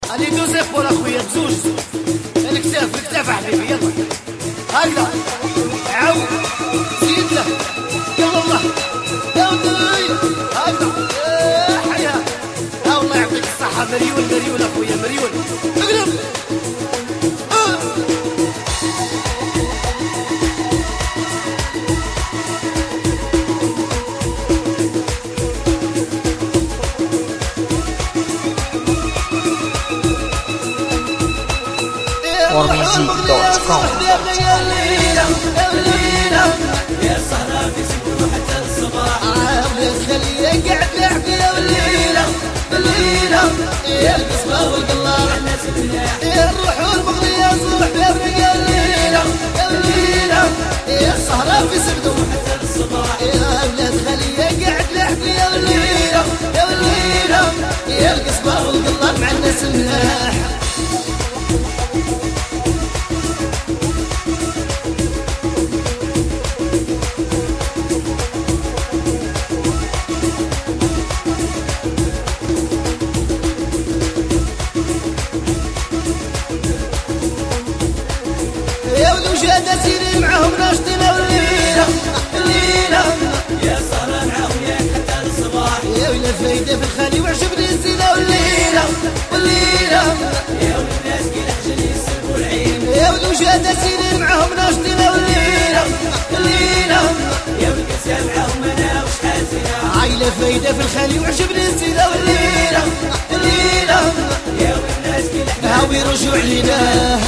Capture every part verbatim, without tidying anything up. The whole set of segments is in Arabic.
علي دوزيف بول اخويا بزوج الكتاف الكتاف حبيبي يلا هكذا عاود زيد له يلا الله يا ودي هكذا يا حياه ها والله يعطيك الصحه مريول مريول اخويا مريول اقلب warmusic دوت كوم. يا صهرة في سكون حتى الصباح عامل خليه قاعد لعب يا وليلة الليلة يا القصبة والقلاب يا الروح والبغية صبح بيبرق الليلة يا الليلة يا الصهرة في سكون حتى الصباح يا ولاد خليه قاعد لعب يا وليلة يا وليلة يا القصبة والقلاب مع الناس الملاح وجاد سيري معهم ناشطين والليلة الليلة يا صهرة معهم يا حتى الصباح يا ويلا فايدة في الخالي وعجبني الزينة والليلة والليلة يا ولد الناس كي لحجن يسلبوا العين يا ولد وجاد سيري معهم ناشطين والليلة الليلة يا ولد كاسيا معهم انا وشحال زينة عايلة فايدة في الخالي وعجبني الزينة والليلة الليلة يا ولد الناس كي لحجن هاوي رجوع لينا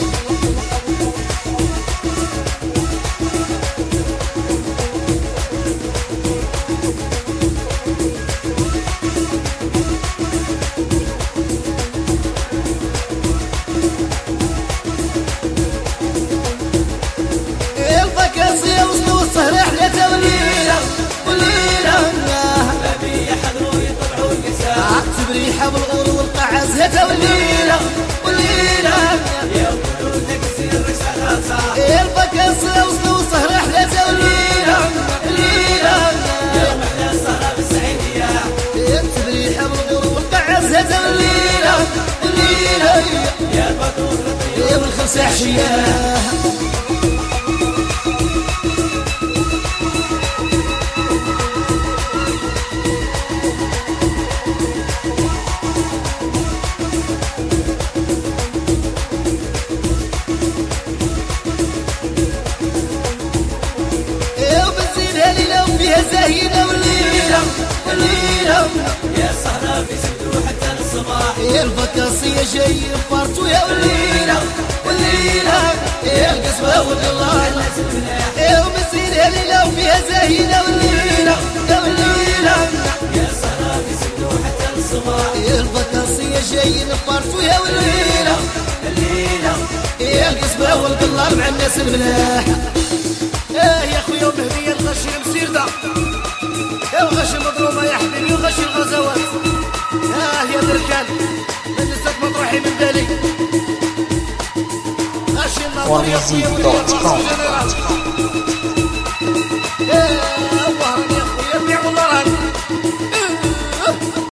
بريحة بالغور والقعز هتا والليلة والليلة يا ولودك سيرك سخاصة يا البكاسة وصلوا سهرة حلاتها والليلة الليلة يا محلى السهرة بالسعيدية يا بريحة بالغور والقعز هتا والليلة الليلة يا البدور يا بالخمسة حشية زاهينة والليلة والليلة يا صهرة في سكتو حتى الصباح يا البكاسية جاي بارتو يا والليلة والليلة يا القصبة والقلال يا ومزينة ليلة وفيها زاهينة والليلة يا والليلة يا صهرة في سكتو حتى الصباح يا البكاسية جاي بارتو يا والليلة الليلة يا القصبة والقلال مع الناس الملاح اه يا خويا ومهدية الغشي مسير دا يا الغشي مضروبة يا حبيبي وغشي الغزوات اه يا دركان لسات مطروحي من بالي غشي النظر يا خويا وليا